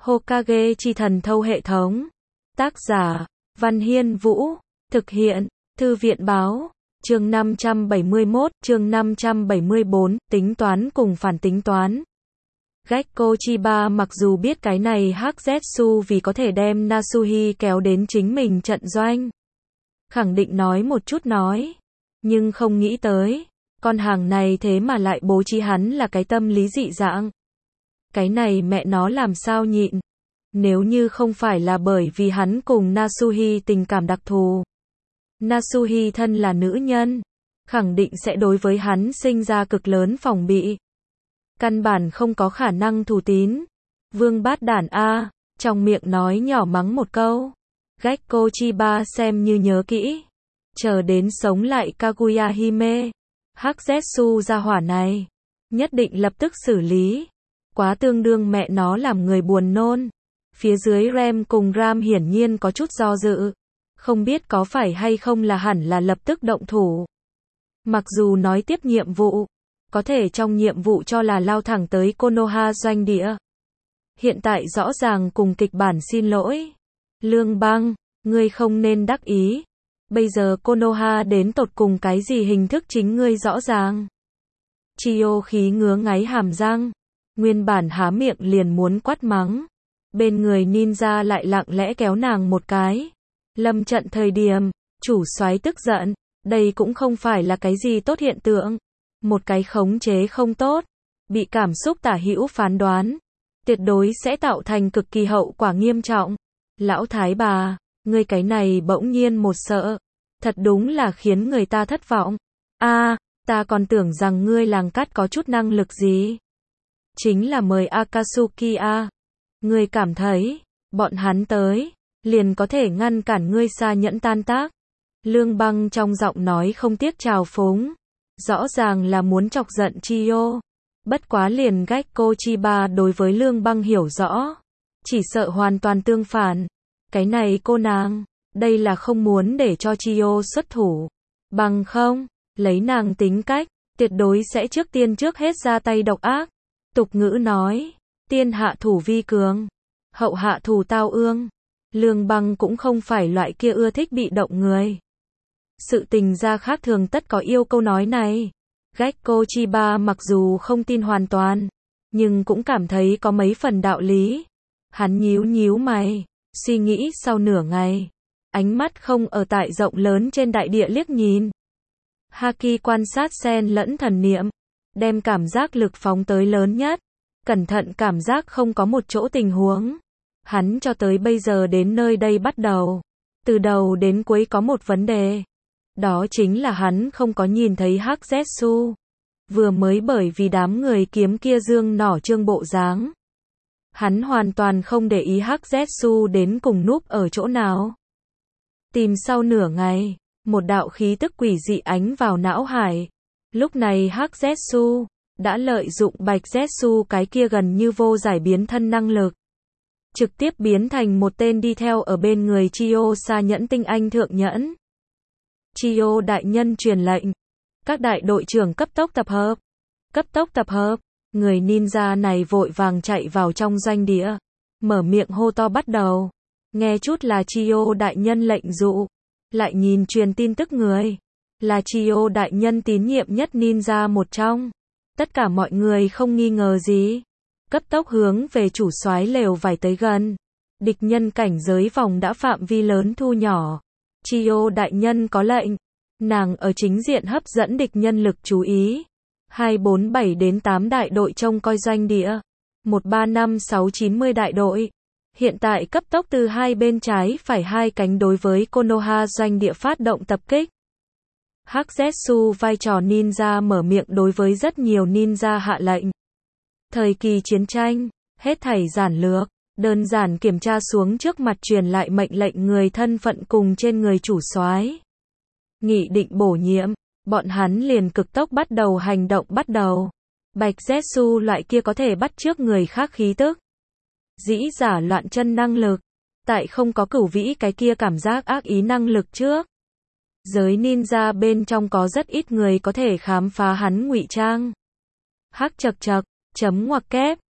Hokage chi thần thâu hệ thống. Tác giả, Văn Hiên Vũ. Thực hiện, Thư viện Báo. Chương 571, chương 574, tính toán cùng phản tính toán. Gekko Chiba mặc dù biết cái này Hắc Zetsu vì có thể đem Nasuhi kéo đến chính mình trận doanh. Khẳng định nói một chút nói. Nhưng không nghĩ tới, con hàng này thế mà lại bố trí hắn là cái tâm lý dị dạng. Cái này mẹ nó làm sao nhịn. Nếu như không phải là bởi vì hắn cùng Nasuhi tình cảm đặc thù. Nasuhi thân là nữ nhân, khẳng định sẽ đối với hắn sinh ra cực lớn phòng bị. Căn bản không có khả năng thủ tín. Vương bát đản a, trong miệng nói nhỏ mắng một câu. Gekko Chiba xem như nhớ kỹ. Chờ đến sống lại Kaguya Hime, Hắc Zetsu ra hỏa này, nhất định lập tức xử lý. Quá tương đương mẹ nó làm người buồn nôn. Phía dưới Rem cùng Ram hiển nhiên có chút do dự. Không biết có phải hay không là hẳn là lập tức động thủ. Mặc dù nói tiếp nhiệm vụ, có thể trong nhiệm vụ cho là lao thẳng tới Konoha doanh địa. Hiện tại rõ ràng cùng kịch bản xin lỗi. Lương Băng, ngươi không nên đắc ý. Bây giờ Konoha đến tột cùng cái gì hình thức chính ngươi rõ ràng. Chiyo khí ngứa ngáy hàm răng. Nguyên bản há miệng liền muốn quát mắng. Bên người ninja lại lặng lẽ kéo nàng một cái. Lâm trận thời điểm, chủ soái tức giận. Đây cũng không phải là cái gì tốt hiện tượng. Một cái khống chế không tốt, bị cảm xúc tả hữu phán đoán, tuyệt đối sẽ tạo thành cực kỳ hậu quả nghiêm trọng. Lão thái bà, ngươi cái này bỗng nhiên một sợ, thật đúng là khiến người ta thất vọng. Ta còn tưởng rằng ngươi làng cát có chút năng lực gì. Chính là mời Akatsuki a. Ngươi cảm thấy, bọn hắn tới, liền có thể ngăn cản ngươi xa nhẫn tan tác. Lương Băng trong giọng nói không tiếc trào phúng. Rõ ràng là muốn chọc giận Chiyo. Bất quá liền Gekko Chiba đối với Lương Băng hiểu rõ. Chỉ sợ hoàn toàn tương phản. Cái này cô nàng, đây là không muốn để cho Chiyo xuất thủ. Bằng không, lấy nàng tính cách, tuyệt đối sẽ trước tiên trước hết ra tay độc ác. Tục ngữ nói, tiên hạ thủ vi cường, hậu hạ thủ tao ương. Lương Băng cũng không phải loại kia ưa thích bị động người. Sự tình ra khác thường tất có yêu câu nói này. Gekko Chiba mặc dù không tin hoàn toàn, nhưng cũng cảm thấy có mấy phần đạo lý. Hắn nhíu nhíu mày, suy nghĩ sau nửa ngày. Ánh mắt không ở tại rộng lớn trên đại địa liếc nhìn. Haki quan sát xen lẫn thần niệm, đem cảm giác lực phóng tới lớn nhất. Cẩn thận cảm giác không có một chỗ tình huống. Hắn cho tới bây giờ đến nơi đây bắt đầu. Từ đầu đến cuối có một vấn đề. Đó chính là hắn không có nhìn thấy Hắc Zetsu. Vừa mới bởi vì đám người kiếm kia dương nỏ trương bộ dáng. Hắn hoàn toàn không để ý Hắc Zetsu đến cùng núp ở chỗ nào. Tìm sau nửa ngày, một đạo khí tức quỷ dị ánh vào não hải. Lúc này Hắc Zetsu đã lợi dụng Bạch Zetsu cái kia gần như vô giải biến thân năng lực. Trực tiếp biến thành một tên đi theo ở bên người Chiyo xa nhẫn tinh anh thượng nhẫn. Chiyo đại nhân truyền lệnh. Các đại đội trưởng cấp tốc tập hợp. Cấp tốc tập hợp. Người ninja này vội vàng chạy vào trong doanh địa. Mở miệng hô to bắt đầu. Nghe chút là Chiyo đại nhân lệnh dụ. Lại nhìn truyền tin tức người. Là Chiyo đại nhân tín nhiệm nhất ninja một trong. Tất cả mọi người không nghi ngờ gì. Cấp tốc hướng về chủ soái lều vải tới gần. Địch nhân cảnh giới vòng đã phạm vi lớn thu nhỏ. Chiyo đại nhân có lệnh. Nàng ở chính diện hấp dẫn địch nhân lực chú ý. 247 đến 8 đại đội trông coi doanh địa. 135690 đại đội. Hiện tại cấp tốc từ hai bên trái phải hai cánh đối với Konoha doanh địa phát động tập kích. Hắc Zetsu vai trò ninja mở miệng đối với rất nhiều ninja hạ lệnh. Thời kỳ chiến tranh, hết thảy giản lược, đơn giản kiểm tra xuống trước mặt truyền lại mệnh lệnh người thân phận cùng trên người chủ soái. Nghị định bổ nhiệm, bọn hắn liền cực tốc bắt đầu hành động bắt đầu. Bạch Zetsu loại kia có thể bắt chước người khác khí tức. Dĩ giả loạn chân năng lực. Tại không có cửu vĩ cái kia cảm giác ác ý năng lực trước. Giới ninja bên trong có rất ít người có thể khám phá hắn ngụy trang. Hắc chật chật, chấm ngoặc kép,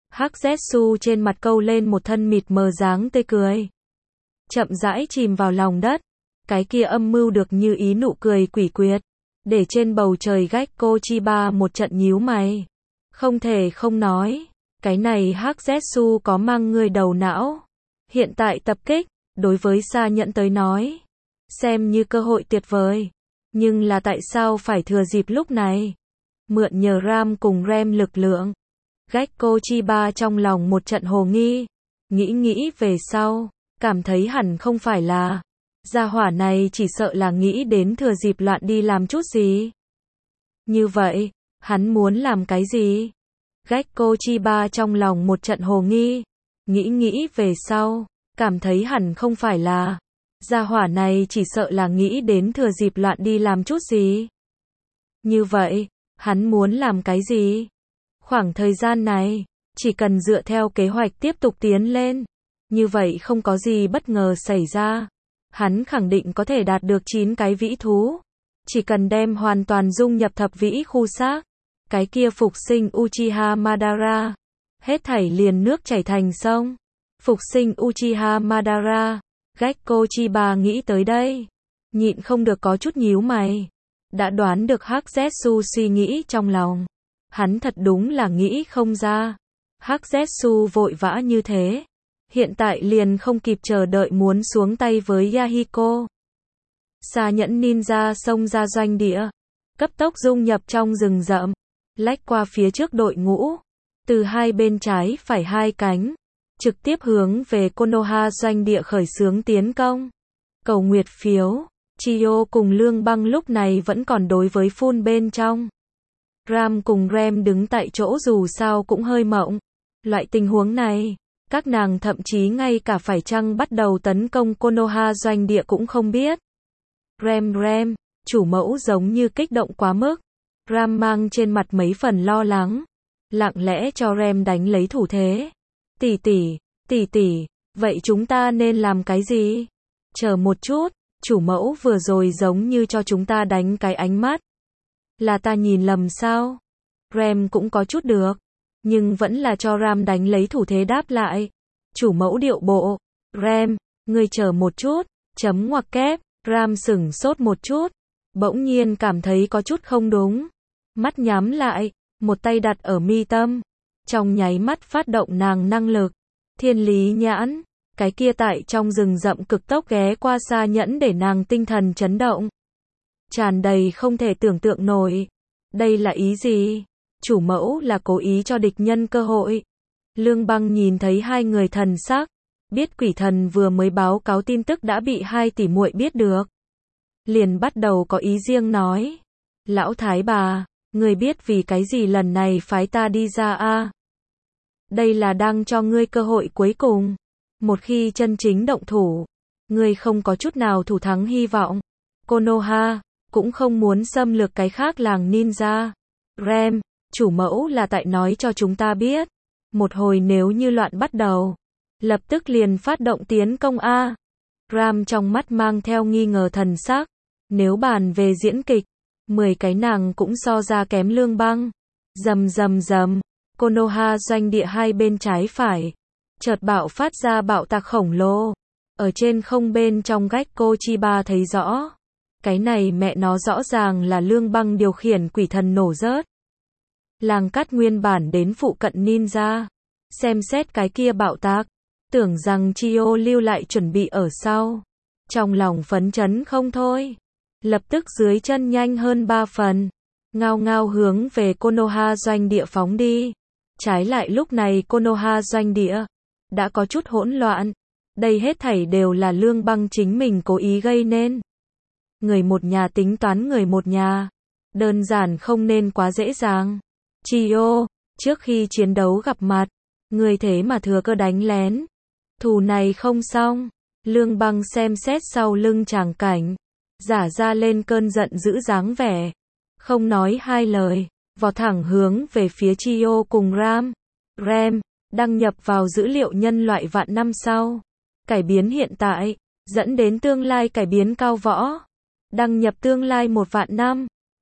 Hắc Zetsu trên mặt câu lên một thân mịt mờ dáng tươi cười. Chậm rãi chìm vào lòng đất. Cái kia âm mưu được như ý nụ cười quỷ quyệt. Để trên bầu trời Gekko Chiba một trận nhíu mày. Không thể không nói. Cái này Hắc Zetsu có mang người đầu não. Hiện tại tập kích, đối với Sa Nhẫn tới nói. Xem như cơ hội tuyệt vời. Nhưng là tại sao phải thừa dịp lúc này? Mượn nhờ Ram cùng Rem lực lượng. Gekko Chiba trong lòng một trận hồ nghi. Nghĩ về sau. Cảm thấy hẳn không phải là. Gia hỏa này chỉ sợ là nghĩ đến thừa dịp loạn đi làm chút gì. Như vậy, hắn muốn làm cái gì? Gekko Chiba trong lòng một trận hồ nghi. Nghĩ về sau. Cảm thấy hẳn không phải là. Gia hỏa này chỉ sợ là nghĩ đến thừa dịp loạn đi làm chút gì. Như vậy, hắn muốn làm cái gì? Khoảng thời gian này, chỉ cần dựa theo kế hoạch tiếp tục tiến lên. Như vậy không có gì bất ngờ xảy ra. Hắn khẳng định có thể đạt được 9 cái vĩ thú. Chỉ cần đem hoàn toàn dung nhập thập vĩ khu xác. Cái kia phục sinh Uchiha Madara. Hết thảy liền nước chảy thành sông. Phục sinh Uchiha Madara. Gekko Chiba nghĩ tới đây. Nhịn không được có chút nhíu mày. Đã đoán được Hắc Zetsu suy nghĩ trong lòng. Hắn thật đúng là nghĩ không ra. Hắc Zetsu vội vã như thế. Hiện tại liền không kịp chờ đợi muốn xuống tay với Yahiko. Sa Nhẫn ninja xông ra doanh địa. Cấp tốc dung nhập trong rừng rậm. Lách qua phía trước đội ngũ. Từ hai bên trái phải hai cánh. Trực tiếp hướng về Konoha doanh địa khởi xướng tiến công. Cầu nguyệt phiếu. Chiyo cùng Lương Băng lúc này vẫn còn đối với phun bên trong. Ram cùng Rem đứng tại chỗ dù sao cũng hơi mộng. Loại tình huống này, các nàng thậm chí ngay cả phải chăng bắt đầu tấn công Konoha doanh địa cũng không biết. Rem, chủ mẫu giống như kích động quá mức. Ram mang trên mặt mấy phần lo lắng. Lặng lẽ cho Rem đánh lấy thủ thế. Tỷ, vậy chúng ta nên làm cái gì? Chờ một chút, chủ mẫu vừa rồi giống như cho chúng ta đánh cái ánh mắt. Là ta nhìn lầm sao? Rem cũng có chút được. Nhưng vẫn là cho Ram đánh lấy thủ thế đáp lại. Chủ mẫu điệu bộ. Rem, ngươi chờ một chút. Chấm ngoặc kép. Ram sửng sốt một chút. Bỗng nhiên cảm thấy có chút không đúng. Mắt nhắm lại. Một tay đặt ở mi tâm. Trong nháy mắt phát động nàng năng lực. Thiên lý nhãn. Cái kia tại trong rừng rậm cực tốc ghé qua Sa Nhẫn để nàng tinh thần chấn động. Tràn đầy không thể tưởng tượng nổi. Đây là ý gì? Chủ mẫu là cố ý cho địch nhân cơ hội. Lương Băng nhìn thấy hai người thần sắc. Biết quỷ thần vừa mới báo cáo tin tức đã bị hai tỷ muội biết được. Liền bắt đầu có ý riêng nói. Lão thái bà, ngươi biết vì cái gì lần này phái ta đi ra a? Đây là đang cho ngươi cơ hội cuối cùng. Một khi chân chính động thủ, ngươi không có chút nào thủ thắng hy vọng. Konoha cũng không muốn xâm lược cái khác làng ninja. Rem, chủ mẫu là tại nói cho chúng ta biết. Một hồi nếu như loạn bắt đầu, lập tức liền phát động tiến công a. Ram trong mắt mang theo nghi ngờ thần sắc. Nếu bàn về diễn kịch, 10 cái nàng cũng so ra kém Lương Băng. Rầm. Konoha doanh địa hai bên trái phải. Chợt bạo phát ra bạo tạc khổng lồ. Ở trên không bên trong Gekko Chiba thấy rõ. Cái này mẹ nó rõ ràng là Lương Băng điều khiển quỷ thần nổ rớt. Làng cắt nguyên bản đến phụ cận ninja. Xem xét cái kia bạo tạc. Tưởng rằng Chiyo lưu lại chuẩn bị ở sau. Trong lòng phấn chấn không thôi. Lập tức dưới chân nhanh hơn 3 phần. Ngao hướng về Konoha doanh địa phóng đi. Trái lại lúc này Konoha doanh địa đã có chút hỗn loạn. Đây hết thảy đều là Lương Băng chính mình cố ý gây nên. Người một nhà tính toán người một nhà. Đơn giản không nên quá dễ dàng. Chiyo, trước khi chiến đấu gặp mặt, người thế mà thừa cơ đánh lén. Thù này không xong. Lương Băng xem xét sau lưng tràng cảnh. Giả ra lên cơn giận dữ dáng vẻ. Không nói hai lời. Vọt thẳng hướng về phía Chiyo cùng Ram. Rem, đăng nhập vào dữ liệu nhân loại vạn năm sau. Cải biến hiện tại, dẫn đến tương lai cải biến cao võ. Đăng nhập tương lai 1 vạn năm.